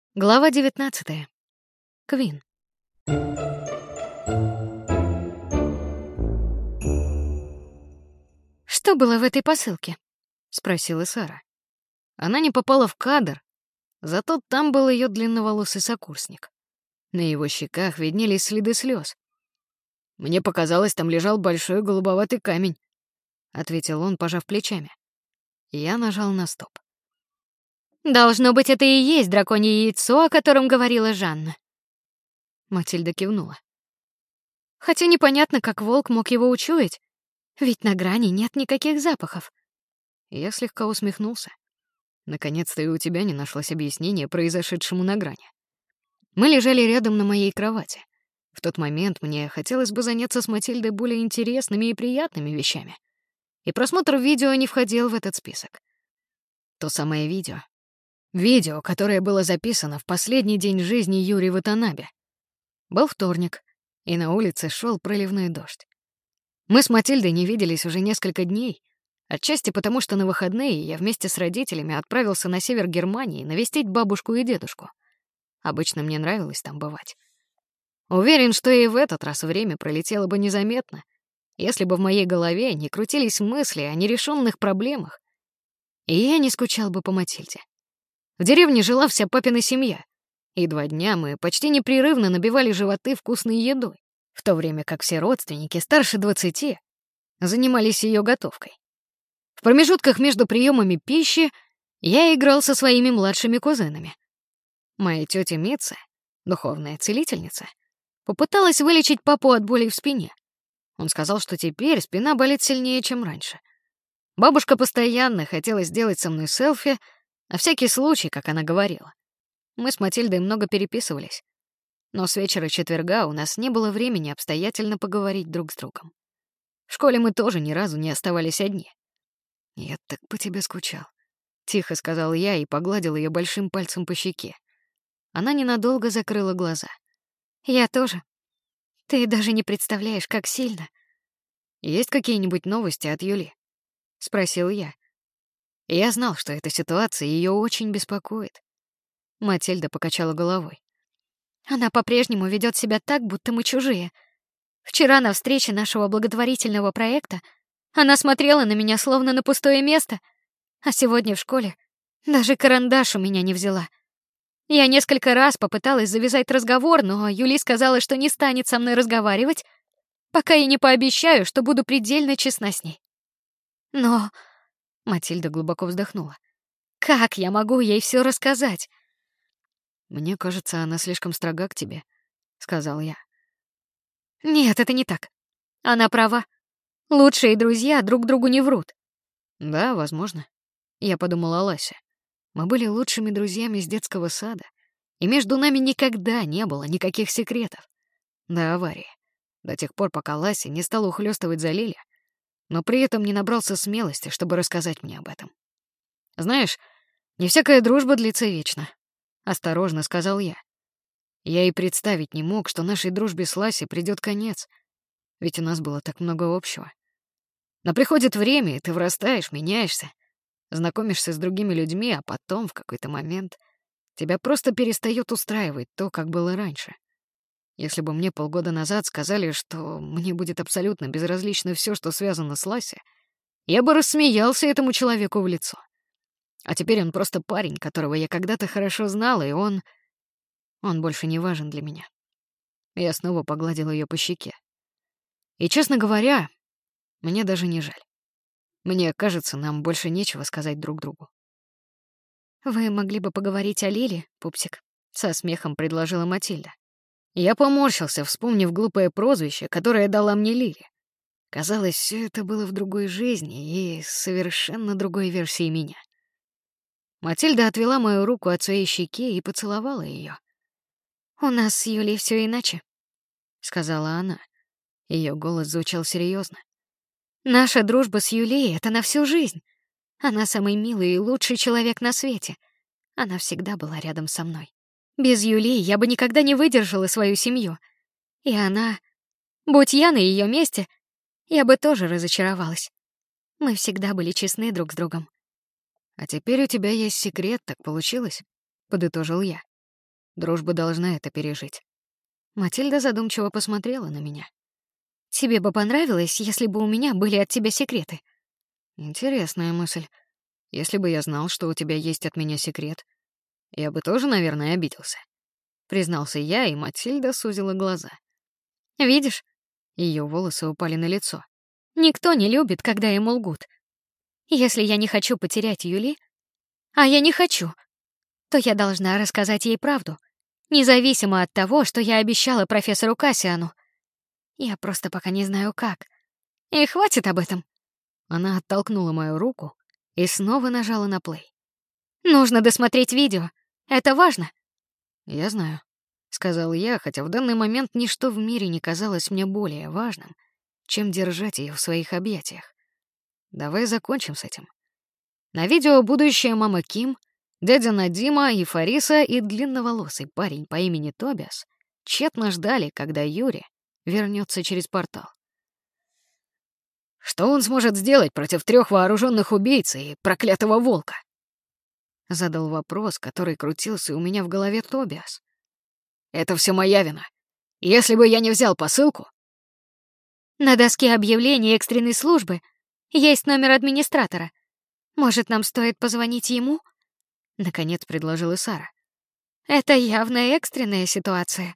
Глава 19. Квин. «Что было в этой посылке?» — спросила Сара. Она не попала в кадр, зато там был ее длинноволосый сокурсник. На его щеках виднелись следы слез. «Мне показалось, там лежал большой голубоватый камень», — ответил он, пожав плечами. Я нажал на стоп. «Должно быть, это и есть драконье яйцо, о котором говорила Жанна». Матильда кивнула. Хотя непонятно, как волк мог его учуять, ведь на грани нет никаких запахов. Я слегка усмехнулся. Наконец-то и у тебя не нашлось объяснения произошедшему на грани. Мы лежали рядом на моей кровати. В тот момент мне хотелось бы заняться с Матильдой более интересными и приятными вещами. И просмотр видео не входил в этот список. То самое видео. Видео, которое было записано в последний день жизни Юри Ватанабе. Был вторник, и на улице шел проливной дождь. Мы с Матильдой не виделись уже несколько дней, отчасти потому, что на выходные я вместе с родителями отправился на север Германии навестить бабушку и дедушку. Обычно мне нравилось там бывать. Уверен, что и в этот раз время пролетело бы незаметно, если бы в моей голове не крутились мысли о нерешенных проблемах, и я не скучал бы по Матильде. В деревне жила вся папина семья, и 2 дня мы почти непрерывно набивали животы вкусной едой, в то время как все родственники старше 20 занимались ее готовкой. В промежутках между приемами пищи я играл со своими младшими кузенами. Моя тетя Митца, духовная целительница, попыталась вылечить папу от боли в спине. Он сказал, что теперь спина болит сильнее, чем раньше. Бабушка постоянно хотела сделать со мной селфи, на всякий случай, как она говорила. Мы с Матильдой много переписывались, но с вечера четверга у нас не было времени обстоятельно поговорить друг с другом. В школе мы тоже ни разу не оставались одни. «Я так по тебе скучал», — тихо сказал я и погладил ее большим пальцем по щеке. Она ненадолго закрыла глаза. «Я тоже. Ты даже не представляешь, как сильно». «Есть какие-нибудь новости от Юли?» — спросил я. Я знал, что эта ситуация ее очень беспокоит. Матильда покачала головой. Она по-прежнему ведет себя так, будто мы чужие. Вчера на встрече нашего благотворительного проекта она смотрела на меня словно на пустое место, а сегодня в школе даже карандаш у меня не взяла. Я несколько раз попыталась завязать разговор, но Юли сказала, что не станет со мной разговаривать, пока я не пообещаю, что буду предельно честна с ней. Но... Матильда глубоко вздохнула. Как я могу ей все рассказать? «Мне кажется, она слишком строга к тебе», — сказал я. Нет, это не так. Она права. Лучшие друзья друг другу не врут. Да, возможно. Я подумала о Ласе. Мы были лучшими друзьями с детского сада, и между нами никогда не было никаких секретов. До аварии. До тех пор, пока Лася не стала ухлёстывать за Лили, но при этом не набрался смелости, чтобы рассказать мне об этом. «Знаешь, не всякая дружба длится вечно», — осторожно сказал я. Я и представить не мог, что нашей дружбе с Ласей придёт конец, ведь у нас было так много общего. Но приходит время, и ты вырастаешь, меняешься, знакомишься с другими людьми, а потом, в какой-то момент, тебя просто перестаёт устраивать то, как было раньше. Если бы мне полгода назад сказали, что мне будет абсолютно безразлично всё, что связано с Ласей, я бы рассмеялся этому человеку в лицо. А теперь он просто парень, которого я когда-то хорошо знала, и он больше не важен для меня. Я снова погладил её по щеке. И, честно говоря, мне даже не жаль. Мне кажется, нам больше нечего сказать друг другу. Вы могли бы поговорить о Лиле, пупсик, со смехом предложила Матильда. Я поморщился, вспомнив глупое прозвище, которое дала мне Лили. Казалось, все это было в другой жизни и совершенно другой версии меня. Матильда отвела мою руку от своей щеки и поцеловала ее. «У нас с Юлей все иначе», — сказала она. Ее голос звучал серьезно. «Наша дружба с Юлей — это на всю жизнь. Она самый милый и лучший человек на свете. Она всегда была рядом со мной. Без Юлей я бы никогда не выдержала свою семью. И она... Будь я на ее месте, я бы тоже разочаровалась. Мы всегда были честны друг с другом». «А теперь у тебя есть секрет, так получилось?» — подытожил я. Дружба должна это пережить. Матильда задумчиво посмотрела на меня. Тебе бы понравилось, если бы у меня были от тебя секреты? Интересная мысль. Если бы я знал, что у тебя есть от меня секрет, я бы тоже, наверное, обиделся. Признался я, и Матильда сузила глаза. Видишь? Ее волосы упали на лицо. Никто не любит, когда ему лгут. Если я не хочу потерять Юли, а я не хочу, то я должна рассказать ей правду, независимо от того, что я обещала профессору Кассиану. Я просто пока не знаю как. И хватит об этом. Она оттолкнула мою руку и снова нажала на плей. Нужно досмотреть видео. Это важно. Я знаю, сказал я, хотя в данный момент ничто в мире не казалось мне более важным, чем держать ее в своих объятиях. Давай закончим с этим. На видео будущая мама Ким, дядя Надима и Фариса и длинноволосый парень по имени Тобиас тщетно ждали, когда Юри вернется через портал. Что он сможет сделать против 3 вооруженных убийц и проклятого волка? Задал вопрос, который крутился у меня в голове Тобиас. Это все моя вина. Если бы я не взял посылку... На доске объявлений экстренной службы есть номер администратора. Может, нам стоит позвонить ему? Наконец предложила Сара. Это явно экстренная ситуация.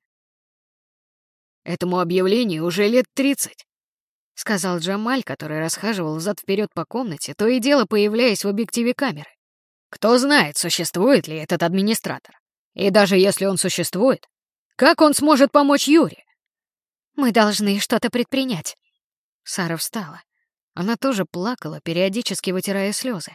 Этому объявлению уже лет 30, сказал Джамаль, который расхаживал взад-вперед по комнате, то и дело появляясь в объективе камеры. Кто знает, существует ли этот администратор. И даже если он существует, как он сможет помочь Юре? Мы должны что-то предпринять. Сара встала. Она тоже плакала, периодически вытирая слезы.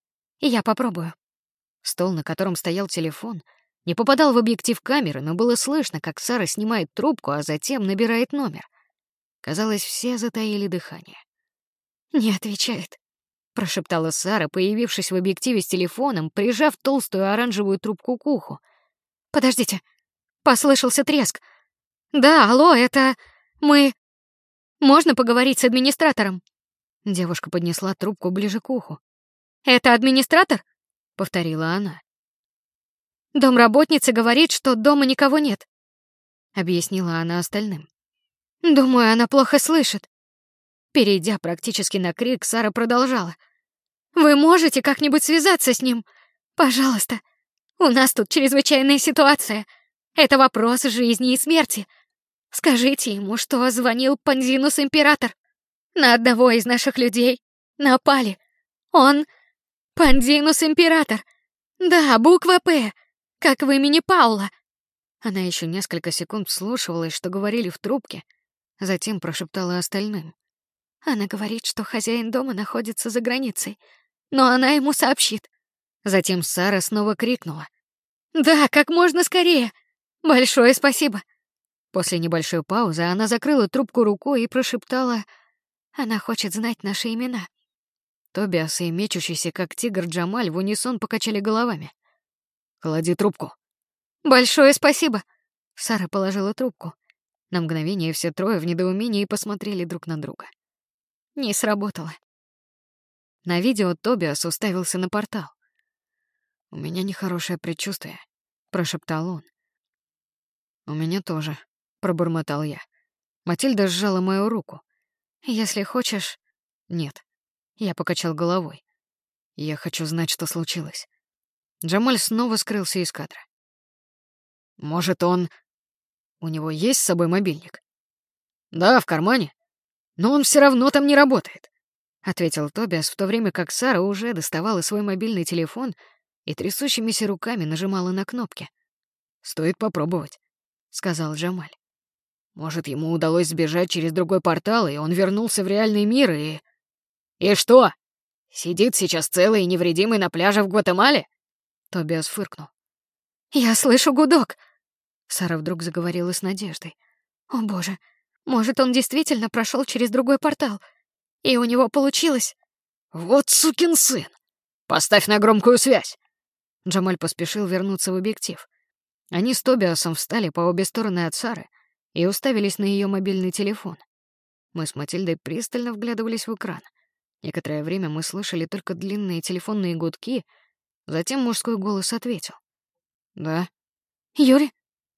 Я попробую. Стол, на котором стоял телефон, не попадал в объектив камеры, но было слышно, как Сара снимает трубку, а затем набирает номер. Казалось, все затаили дыхание. «Не отвечает», — прошептала Сара, появившись в объективе с телефоном, прижав толстую оранжевую трубку к уху. «Подождите». Послышался треск. «Да, алло, это... мы... Можно поговорить с администратором?» Девушка поднесла трубку ближе к уху. «Это администратор?» — повторила она. «Домработница говорит, что дома никого нет», — объяснила она остальным. «Думаю, она плохо слышит». Перейдя практически на крик, Сара продолжала. «Вы можете как-нибудь связаться с ним? Пожалуйста. У нас тут чрезвычайная ситуация. Это вопрос жизни и смерти. Скажите ему, что звонил Панзинус Император. На одного из наших людей напали. Он Панзинус Император. Да, буква «П», как в имени Паула». Она еще несколько секунд вслушивалась, что говорили в трубке, затем прошептала остальным. Она говорит, что хозяин дома находится за границей, но она ему сообщит. Затем Сара снова крикнула. «Да, как можно скорее! Большое спасибо!» После небольшой паузы она закрыла трубку рукой и прошептала: «Она хочет знать наши имена». Тобиас и мечущийся, как тигр, Джамаль в унисон покачали головами. «Клади трубку». «Большое спасибо!» Сара положила трубку. На мгновение все трое в недоумении посмотрели друг на друга. Не сработало. На видео Тобиас уставился на портал. «У меня нехорошее предчувствие», — прошептал он. «У меня тоже», — пробормотал я. Матильда сжала мою руку. «Если хочешь...» «Нет». Я покачал головой. «Я хочу знать, что случилось». Джамаль снова скрылся из кадра. «Может, он... У него есть с собой мобильник?» «Да, в кармане. Но он все равно там не работает», — ответил Тобиас, в то время как Сара уже доставала свой мобильный телефон и трясущимися руками нажимала на кнопки. «Стоит попробовать», — сказал Джамаль. «Может, ему удалось сбежать через другой портал, и он вернулся в реальный мир, и... И что? Сидит сейчас целый и невредимый на пляже в Гватемале?» Тобиас фыркнул. «Я слышу гудок!» Сара вдруг заговорила с надеждой. «О боже, может, он действительно прошел через другой портал, и у него получилось?» «Вот сукин сын! Поставь на громкую связь!» Джамаль поспешил вернуться в объектив. Они с Тобиасом встали по обе стороны от Сары и уставились на ее мобильный телефон. Мы с Матильдой пристально вглядывались в экран. Некоторое время мы слышали только длинные телефонные гудки, затем мужской голос ответил. «Да». «Юрий?»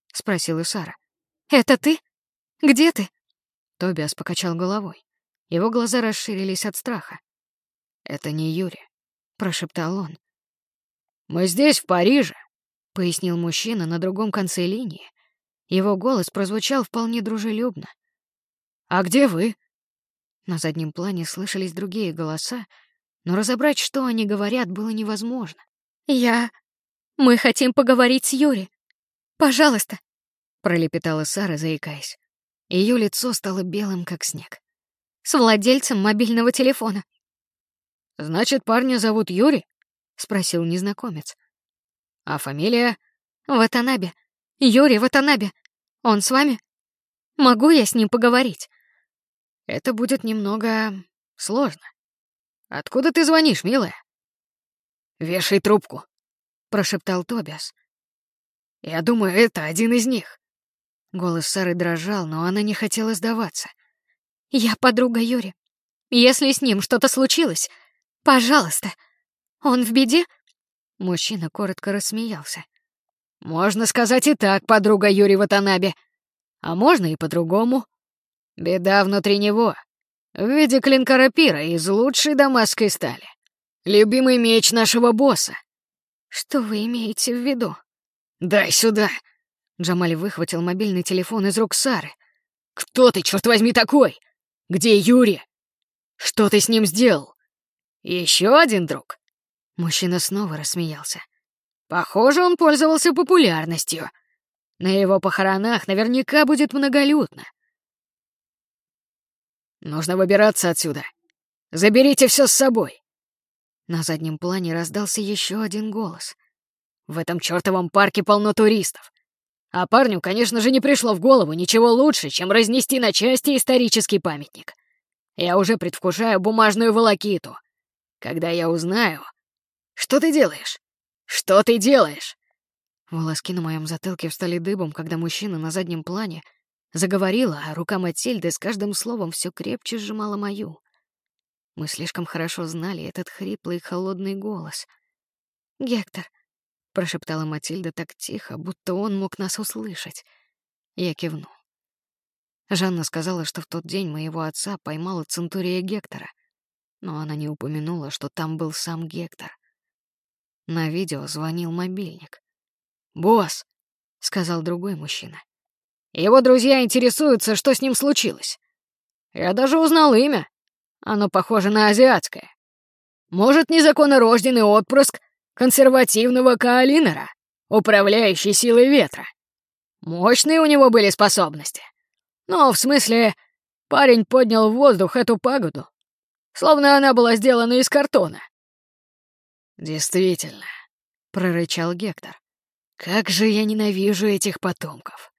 — спросила Сара. «Это ты? Где ты?» Тобиас покачал головой. Его глаза расширились от страха. «Это не Юрий», — прошептал он. «Мы здесь, в Париже», — пояснил мужчина на другом конце линии. Его голос прозвучал вполне дружелюбно. «А где вы?» На заднем плане слышались другие голоса, но разобрать, что они говорят, было невозможно. Мы хотим поговорить с Юри. Пожалуйста», — пролепетала Сара, заикаясь. Ее лицо стало белым, как снег. «С владельцем мобильного телефона». «Значит, парня зовут Юрий?» — спросил незнакомец. «А фамилия?» «Ватанабе. Юрий Ватанабе. Он с вами? Могу я с ним поговорить?» «Это будет немного сложно. Откуда ты звонишь, милая?» «Вешай трубку», — прошептал Тобиас. «Я думаю, это один из них». Голос Сары дрожал, но она не хотела сдаваться. «Я подруга Юри. Если с ним что-то случилось, пожалуйста. Он в беде?» Мужчина коротко рассмеялся. «Можно сказать и так, подруга Юри Ватанабе. А можно и по-другому. Беда внутри него. В виде клинка рапира из лучшей дамасской стали. Любимый меч нашего босса». «Что вы имеете в виду?» «Дай сюда!» Джамаль выхватил мобильный телефон из рук Сары. «Кто ты, черт возьми, такой? Где Юрий? Что ты с ним сделал? Еще один друг?» Мужчина снова рассмеялся. «Похоже, он пользовался популярностью. На его похоронах наверняка будет многолюдно. Нужно выбираться отсюда. Заберите все с собой». На заднем плане раздался еще один голос. «В этом чертовом парке полно туристов. А парню, конечно же, не пришло в голову ничего лучше, чем разнести на части исторический памятник. Я уже предвкушаю бумажную волокиту. Когда я узнаю... Что ты делаешь? Что ты делаешь?» Волоски на моем затылке встали дыбом, когда мужчина на заднем плане заговорила, а рука Матильды с каждым словом все крепче сжимала мою. Мы слишком хорошо знали этот хриплый холодный голос. «Гектор», — прошептала Матильда так тихо, будто он мог нас услышать. Я кивнул. Жанна сказала, что в тот день моего отца поймала Центурия Гектора, но она не упомянула, что там был сам Гектор. На видео звонил мобильник. «Босс», — сказал другой мужчина. «Его друзья интересуются, что с ним случилось. Я даже узнал имя. Оно похоже на азиатское. Может, незаконнорожденный отпрыск консервативного Каолинера, управляющий силой ветра. Мощные у него были способности. Но, в смысле, парень поднял в воздух эту пагоду, словно она была сделана из картона». «Действительно», — прорычал Гектор. «Как же я ненавижу этих потомков.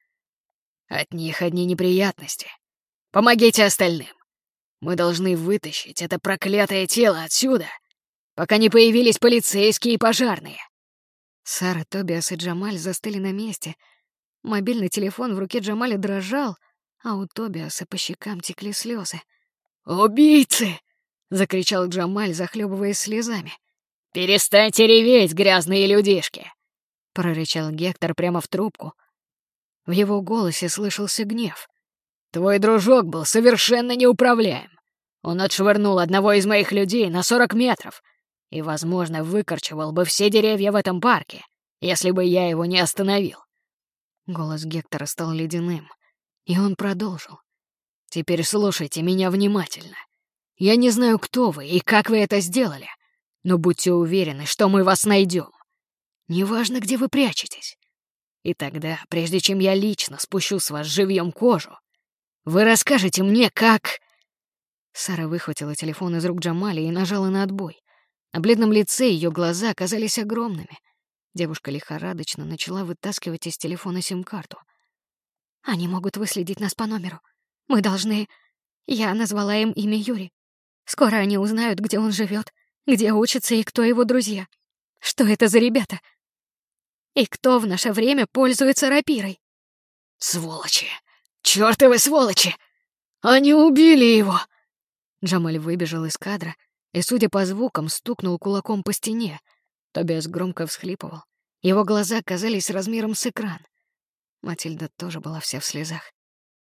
От них одни неприятности. Помогите остальным. Мы должны вытащить это проклятое тело отсюда, пока не появились полицейские и пожарные». Сара, Тобиас и Джамаль застыли на месте. Мобильный телефон в руке Джамаля дрожал, а у Тобиаса по щекам текли слезы. «Убийцы!» — закричал Джамаль, захлебываясь слезами. «Перестаньте реветь, грязные людишки!» — прорычал Гектор прямо в трубку. В его голосе слышался гнев. «Твой дружок был совершенно неуправляем. Он отшвырнул одного из моих людей на 40 метров и, возможно, выкорчевал бы все деревья в этом парке, если бы я его не остановил». Голос Гектора стал ледяным, и он продолжил. «Теперь слушайте меня внимательно. Я не знаю, кто вы и как вы это сделали, но будьте уверены, что мы вас найдем. Неважно, где вы прячетесь. И тогда, прежде чем я лично спущу с вас живьем кожу, вы расскажете мне, как...» Сара выхватила телефон из рук Джамаля и нажала на отбой. На бледном лице ее глаза оказались огромными. Девушка лихорадочно начала вытаскивать из телефона сим-карту. «Они могут выследить нас по номеру. Мы должны...» Я назвала им имя Юрий. Скоро они узнают, где он живет, где учится и кто его друзья. Что это за ребята? И кто в наше время пользуется рапирой? «Сволочи! Чёртовы сволочи! Они убили его!» Джамаль выбежал из кадра и, судя по звукам, стукнул кулаком по стене. Тобиас громко всхлипывал. Его глаза казались размером с экран. Матильда тоже была вся в слезах.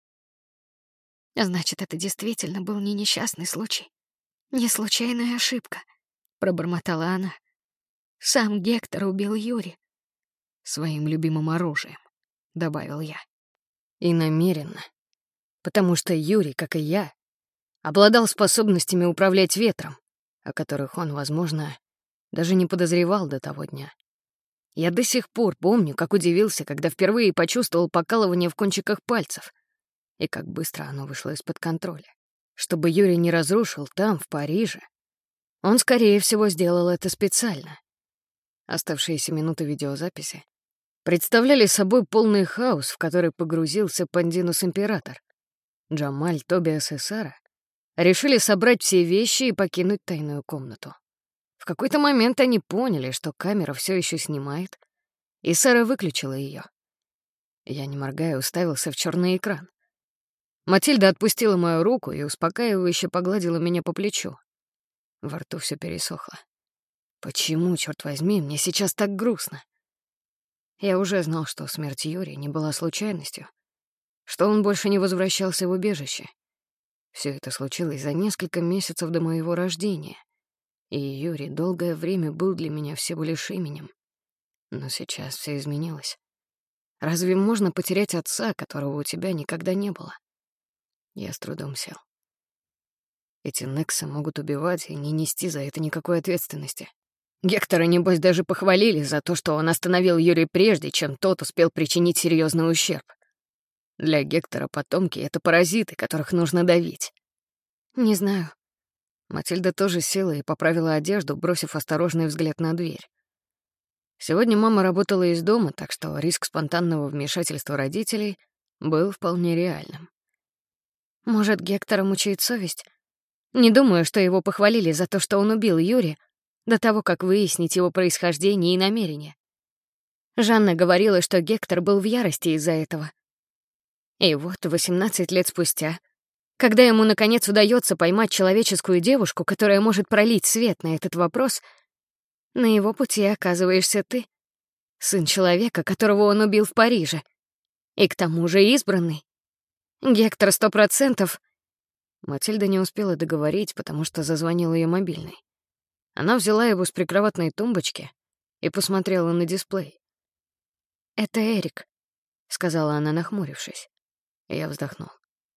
Значит, это действительно был не несчастный случай, не случайная ошибка, пробормотала она. Сам Гектор убил Юри. Своим любимым оружием, добавил я. И намеренно. Потому что Юрий, как и я, обладал способностями управлять ветром, о которых он, возможно, даже не подозревал до того дня. Я до сих пор помню, как удивился, когда впервые почувствовал покалывание в кончиках пальцев, и как быстро оно вышло из-под контроля. Чтобы Юрий не разрушил там, в Париже, он, скорее всего, сделал это специально. Оставшиеся минуты видеозаписи представляли собой полный хаос, в который погрузился Пандинус Император. Джамаль, Тобиас и Сара решили собрать все вещи и покинуть тайную комнату. В какой-то момент они поняли, что камера все еще снимает, и Сара выключила ее. Я, не моргая, уставился в черный экран. Матильда отпустила мою руку и успокаивающе погладила меня по плечу. Во рту все пересохло. Почему, черт возьми, мне сейчас так грустно? Я уже знал, что смерть Юрия не была случайностью, что он больше не возвращался в убежище. Все это случилось за несколько месяцев до моего рождения, и Юрий долгое время был для меня всего лишь именем. Но сейчас все изменилось. Разве можно потерять отца, которого у тебя никогда не было? Я с трудом сел. Эти Нексы могут убивать и не нести за это никакой ответственности. Гектора, небось, даже похвалили за то, что он остановил Юрия прежде, чем тот успел причинить серьезный ущерб. Для Гектора потомки — это паразиты, которых нужно давить. Не знаю. Матильда тоже села и поправила одежду, бросив осторожный взгляд на дверь. Сегодня мама работала из дома, так что риск спонтанного вмешательства родителей был вполне реальным. Может, Гектора мучает совесть? Не думаю, что его похвалили за то, что он убил Юрия, до того, как выяснить его происхождение и намерения. Жанна говорила, что Гектор был в ярости из-за этого. И вот 18 лет спустя, когда ему наконец удается поймать человеческую девушку, которая может пролить свет на этот вопрос, на его пути оказываешься ты, сын человека, которого он убил в Париже, и к тому же избранный. Гектор 100%. Матильда не успела договорить, потому что зазвонил ее мобильный. Она взяла его с прикроватной тумбочки и посмотрела на дисплей. «Это Эрик», — сказала она, нахмурившись. Я вздохнул.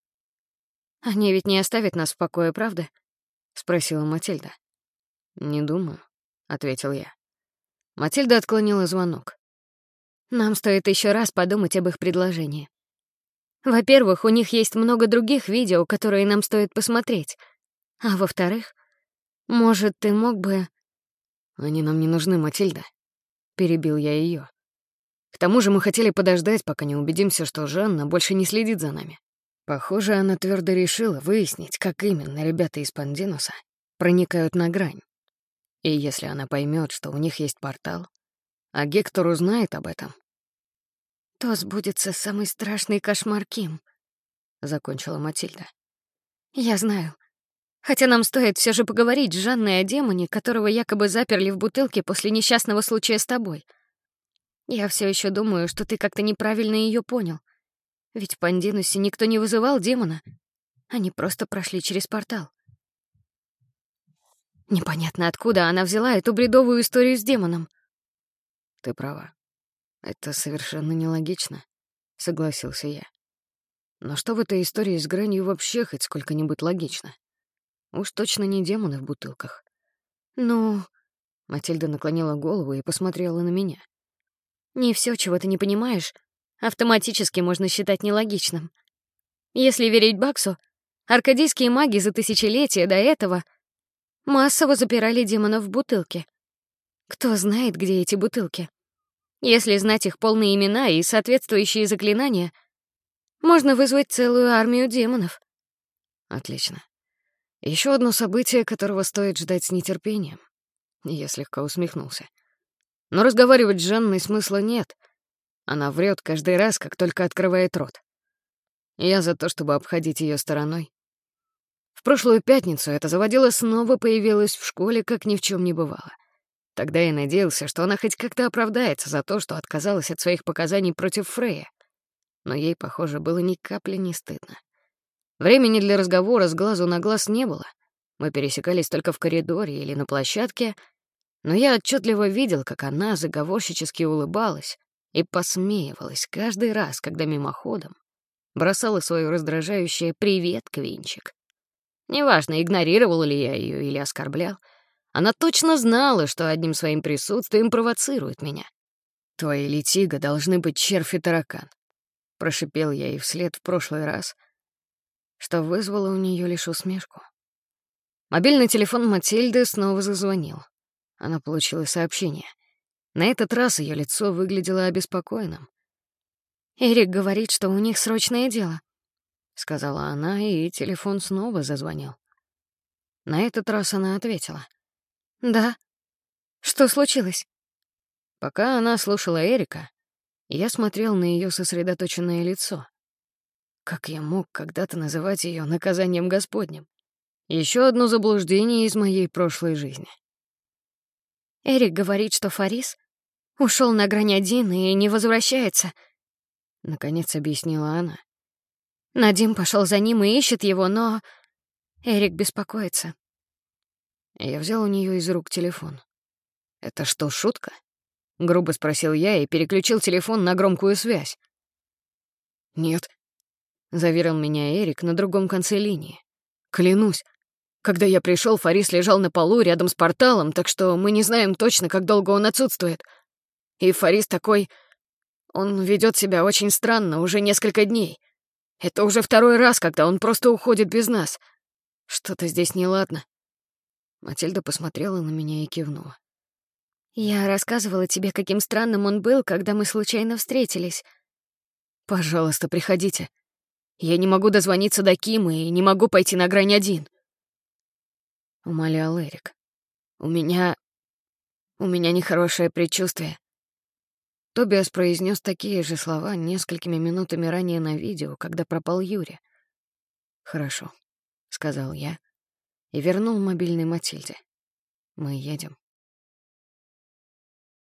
«Они ведь не оставят нас в покое, правда?» — спросила Матильда. «Не думаю», — ответил я. Матильда отклонила звонок. «Нам стоит еще раз подумать об их предложении. Во-первых, у них есть много других видео, которые нам стоит посмотреть. А во-вторых, может, ты мог бы...» «Они нам не нужны, Матильда», — перебил я ее. «К тому же мы хотели подождать, пока не убедимся, что Жанна больше не следит за нами». Похоже, она твердо решила выяснить, как именно ребята из Пандинуса проникают на грань. И если она поймет, что у них есть портал, а Гектор узнает об этом, то сбудется самый страшный кошмар Ким», — закончила Матильда. «Я знаю. Хотя нам стоит все же поговорить с Жанной о демоне, которого якобы заперли в бутылке после несчастного случая с тобой. Я все еще думаю, что ты как-то неправильно ее понял. Ведь в Пандинусе никто не вызывал демона. Они просто прошли через портал. Непонятно, откуда она взяла эту бредовую историю с демоном». «Ты права. Это совершенно нелогично», — согласился я. «Но что в этой истории с гранью вообще хоть сколько-нибудь логично? Уж точно не демоны в бутылках». «Ну...» — Матильда наклонила голову и посмотрела на меня. «Не все, чего ты не понимаешь, автоматически можно считать нелогичным. Если верить Баксу, аркадийские маги за тысячелетия до этого массово запирали демонов в бутылке. Кто знает, где эти бутылки? Если знать их полные имена и соответствующие заклинания, можно вызвать целую армию демонов». «Отлично. Еще одно событие, которого стоит ждать с нетерпением». Я слегка усмехнулся. Но разговаривать с Жанной смысла нет. Она врет каждый раз, как только открывает рот. Я за то, чтобы обходить ее стороной. В прошлую пятницу эта заводила снова появилась в школе, как ни в чем не бывало. Тогда я надеялся, что она хоть как-то оправдается за то, что отказалась от своих показаний против Фрея. но ей, похоже, было ни капли не стыдно. Времени для разговора с глазу на глаз не было. Мы пересекались только в коридоре или на площадке, но я отчетливо видел, как она заговорщически улыбалась и посмеивалась каждый раз, когда мимоходом бросала свое раздражающее «Привет, Квинчик». Неважно, игнорировал ли я ее или оскорблял, она точно знала, что одним своим присутствием провоцирует меня. «Твои летига должны быть червь и таракан», — прошипел я ей вслед в прошлый раз, что вызвало у нее лишь усмешку. Мобильный телефон Матильды снова зазвонил. Она получила сообщение. На этот раз ее лицо выглядело обеспокоенным. «Эрик говорит, что у них срочное дело», — сказала она, и телефон снова зазвонил. На этот раз она ответила. «Да. Что случилось?» Пока она слушала Эрика, я смотрел на ее сосредоточенное лицо. Как я мог когда-то называть ее наказанием Господним? Еще одно заблуждение из моей прошлой жизни. Эрик говорит, что Фарис ушел на грань один и не возвращается. Наконец объяснила она. Надим пошел за ним и ищет его, но Эрик беспокоится. Я взял у нее из рук телефон. «Это что, шутка?» — грубо спросил я и переключил телефон на громкую связь. «Нет», — заверил меня Эрик на другом конце линии. «Клянусь, когда я пришел, Фарис лежал на полу рядом с порталом, так что мы не знаем точно, как долго он отсутствует. И Фарис такой... Он ведет себя очень странно уже несколько дней. Это уже второй раз, когда он просто уходит без нас. Что-то здесь неладно». Матильда посмотрела на меня и кивнула. «Я рассказывала тебе, каким странным он был, когда мы случайно встретились». «Пожалуйста, приходите. Я не могу дозвониться до Кимы и не могу пойти на грань один», — умолял Эрик. У меня нехорошее предчувствие». Тобиас произнес такие же слова несколькими минутами ранее на видео, когда пропал Юрий. «Хорошо», — сказал я и вернул мобильный Матильде. «Мы едем».